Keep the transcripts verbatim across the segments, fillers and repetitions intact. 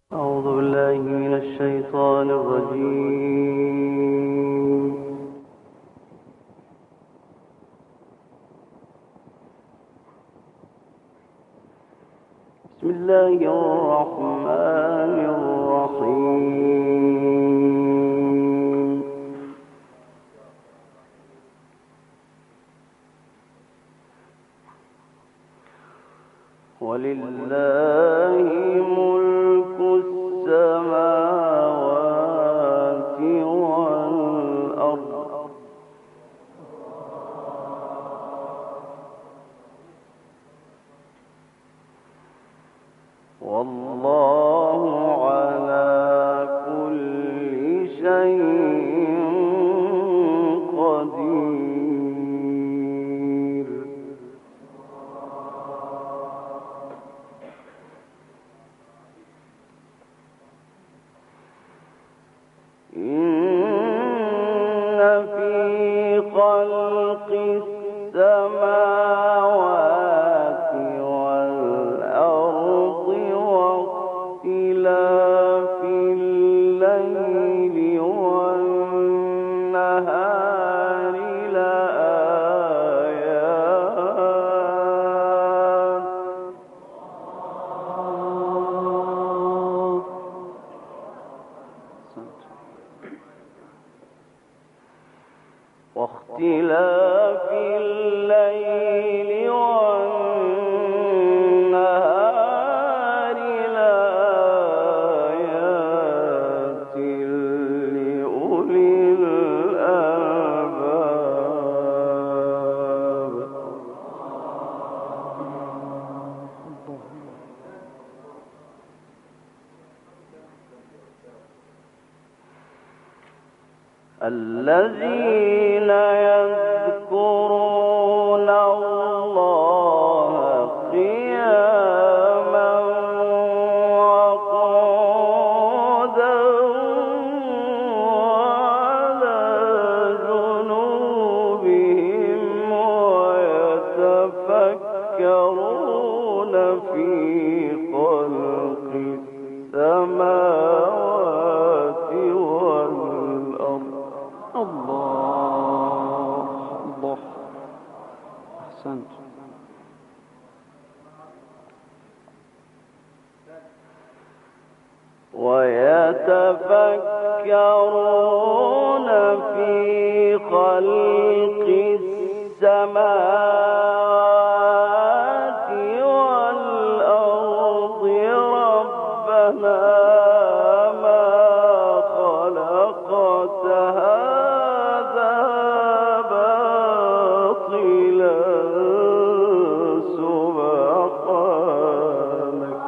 أعوذ بالله من الشيطان الرجيم. بسم الله الرحمن الرحيم. ولله ملك السماوات والأرض والله على كل شيء قدير. إن في خلق السماوات والأرض واختلاف الليل والنهار واختلاف الليل والنهار لآيات لأولي الألباب. الذين يذكرون الله قياما وقعودا وعلى جنوبهم ويتفكرون في خلق السماوات والأرض. الله الله أحسنت. ويتفكرون في خلق السماوات والأرض ربنا ما خلقت هذا باطلا سبحانك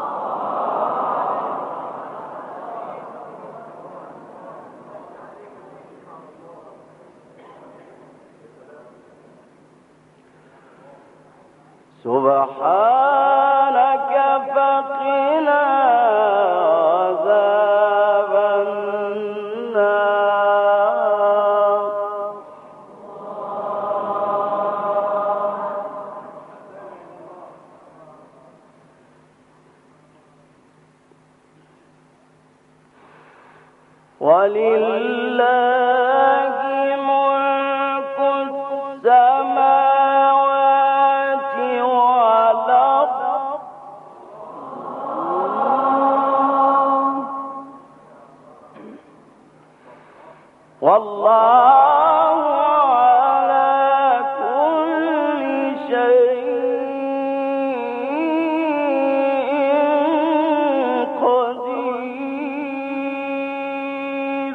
سبحانك فقنا عذاب النار. ولله ملك السماوات والأرض والله على كل شيء قدير.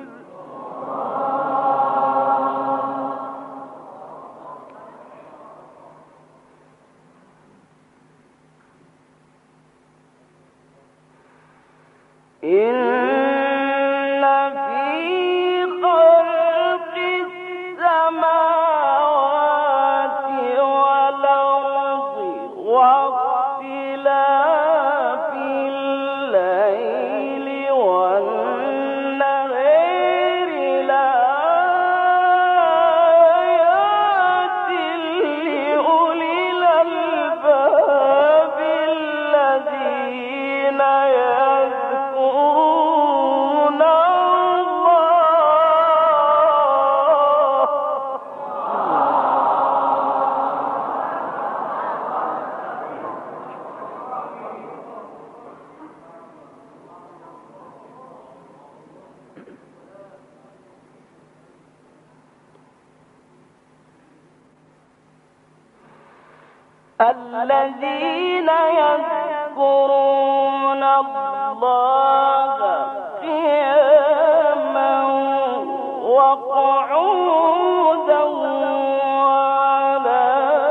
إن في خلق السماوات والأرض واختلاف الليل والنهار لآيات لأولي الألباب الذين يذكرون الذين يذكرون الله قياما وقعودا وعلى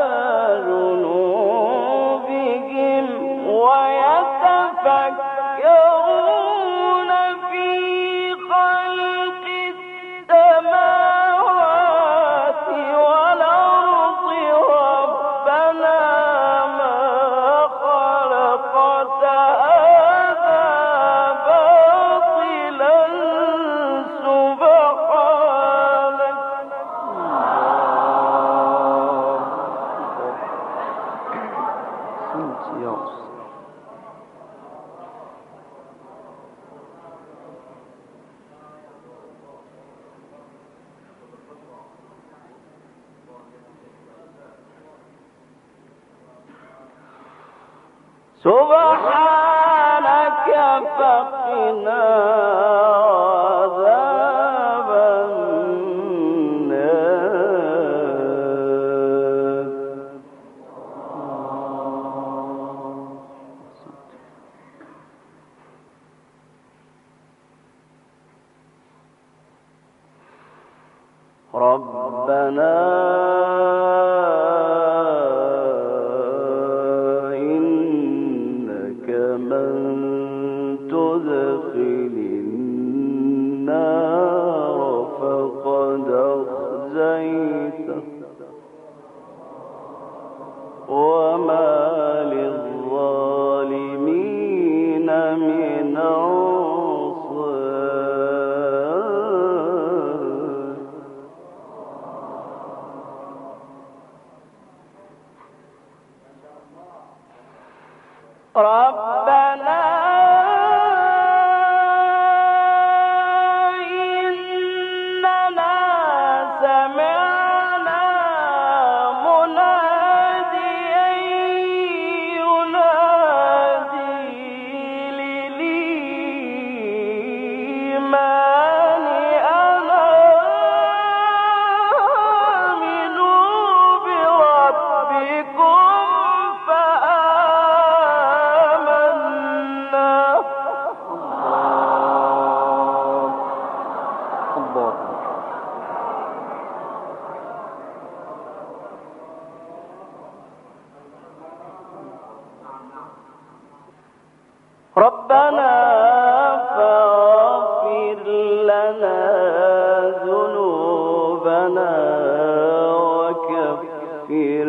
جنوبهم ويتفكرون في خلق السماوات والأرض ربنا ما خلقت هذا باطلا سبحانك سبحانك فقنا عذاب النار ربنا إنك من تدخل النار فقد أخزيته وما للظالمين من أنصار ربنا إننا سمعنا مناديا ينادي للإيمان أن آمنوا بربكم ربنا فاغفر لنا ذنوبنا وكفر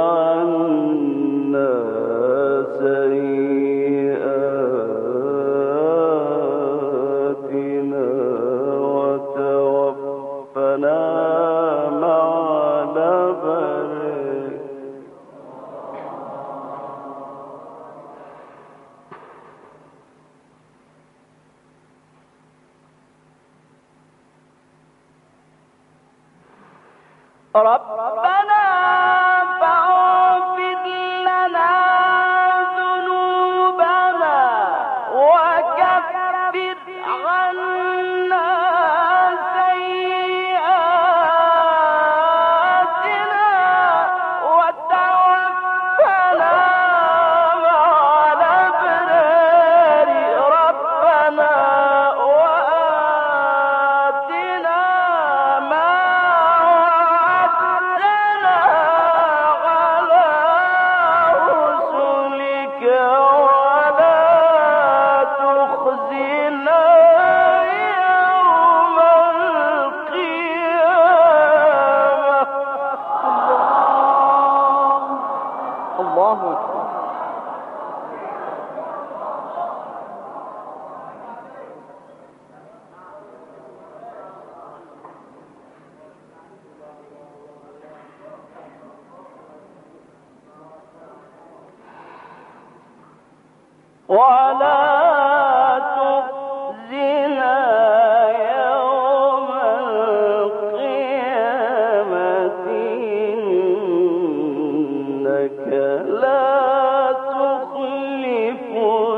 عنا سيئاتنا وتوفنا مع الأبرار ربنا فاغفر لنا ذنوبنا وكفر عنا سيئاتنا وتوفنا مع الأبرار ربنا وآتنا ما ولا تخزنا يوم القيامة إنك لا تخلف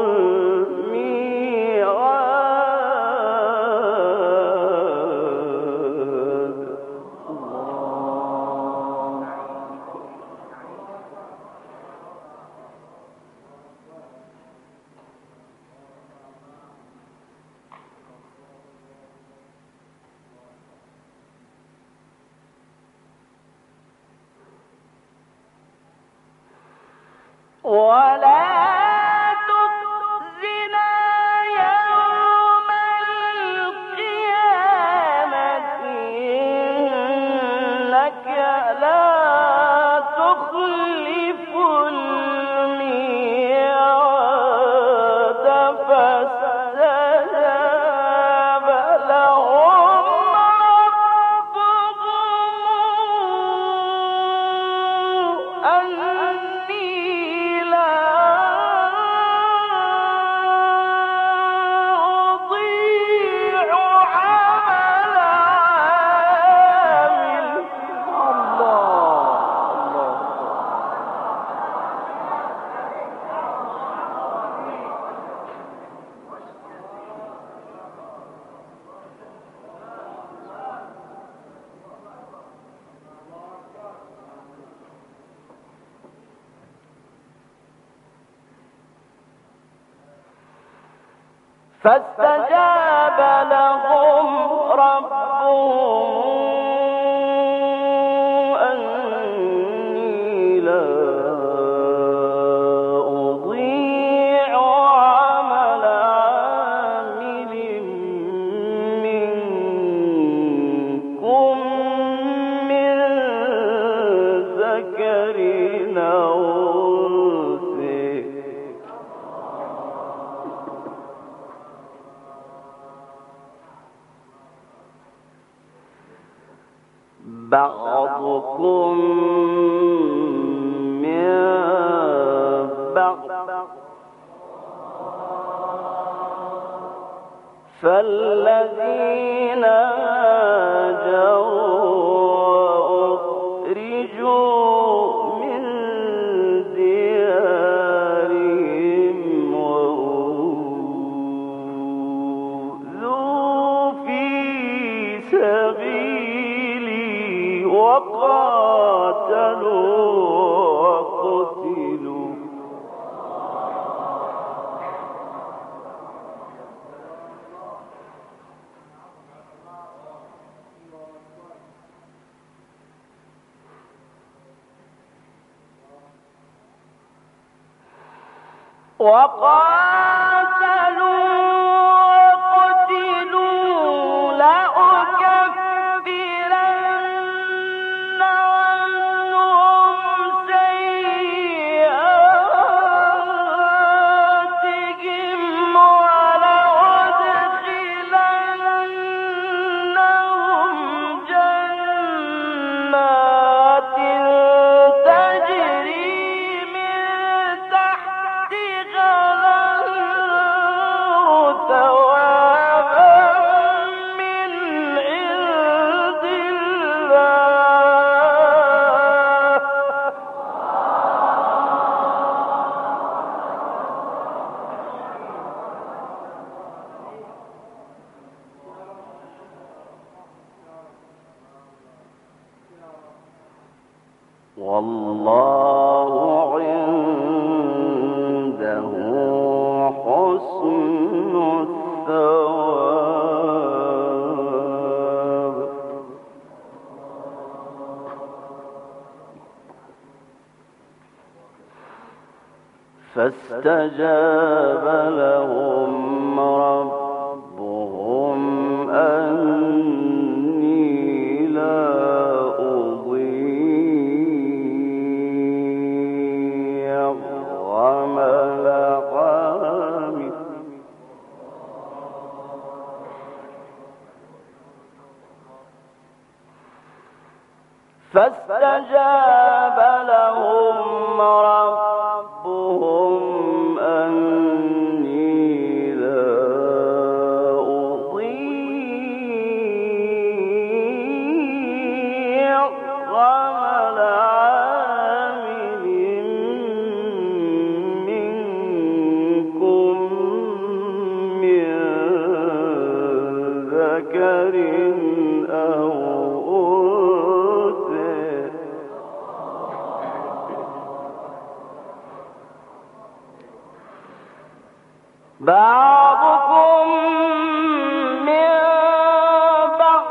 الميعاد فاستجاب لهم ربهم أني لا أضيع عمل عامل منكم من ذكر أو بعضكم من بعض فالذين هاجروا وأخرجوا من ديارهم وأوذوا في سبيلي وقاتلوا وقتلوا وقاتلوا وقتلوا لأكفرن عنهم سيئاتهم ولأدخلنهم جنات تجري من تحتها الأنهار ثوابا من عند والله عنده حسن الثواب فاستجاب لهم ربهم أني لا أضيع عمل عامل فاستجاب لهم ربهم أني لا أضيع عمل عامل منكم من ذكر أو أنثى بعضكم من بعض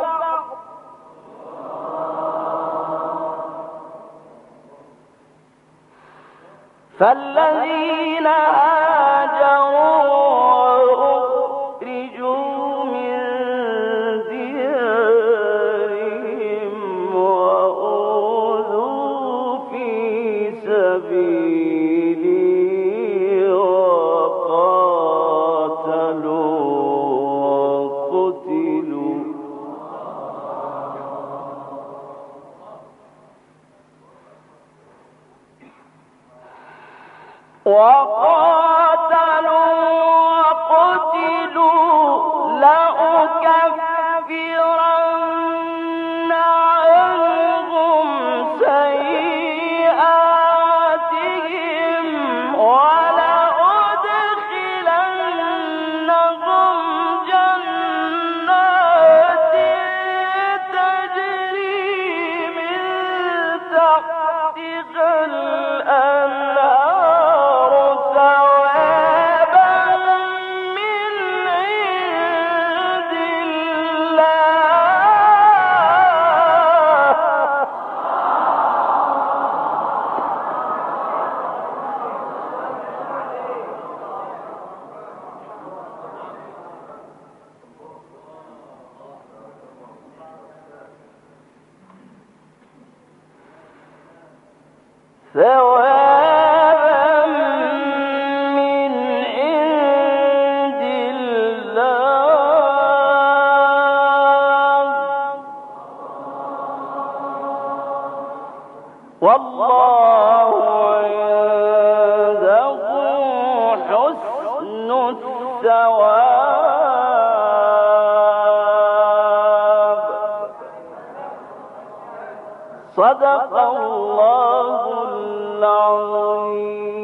فالذين هاجروا وأخرجوا من ديارهم وأوذوا في سبيلي وقاتلوا وقتلوا وقاتلوا وقتلوا لأكفرن عنهم سيئاتهم ولأدخلنهم جنات تجري من تحتها الأنهار ثوابا من عند الله ثوابا من عند الله والله عنده حسن الثواب. صدق الله العظيم.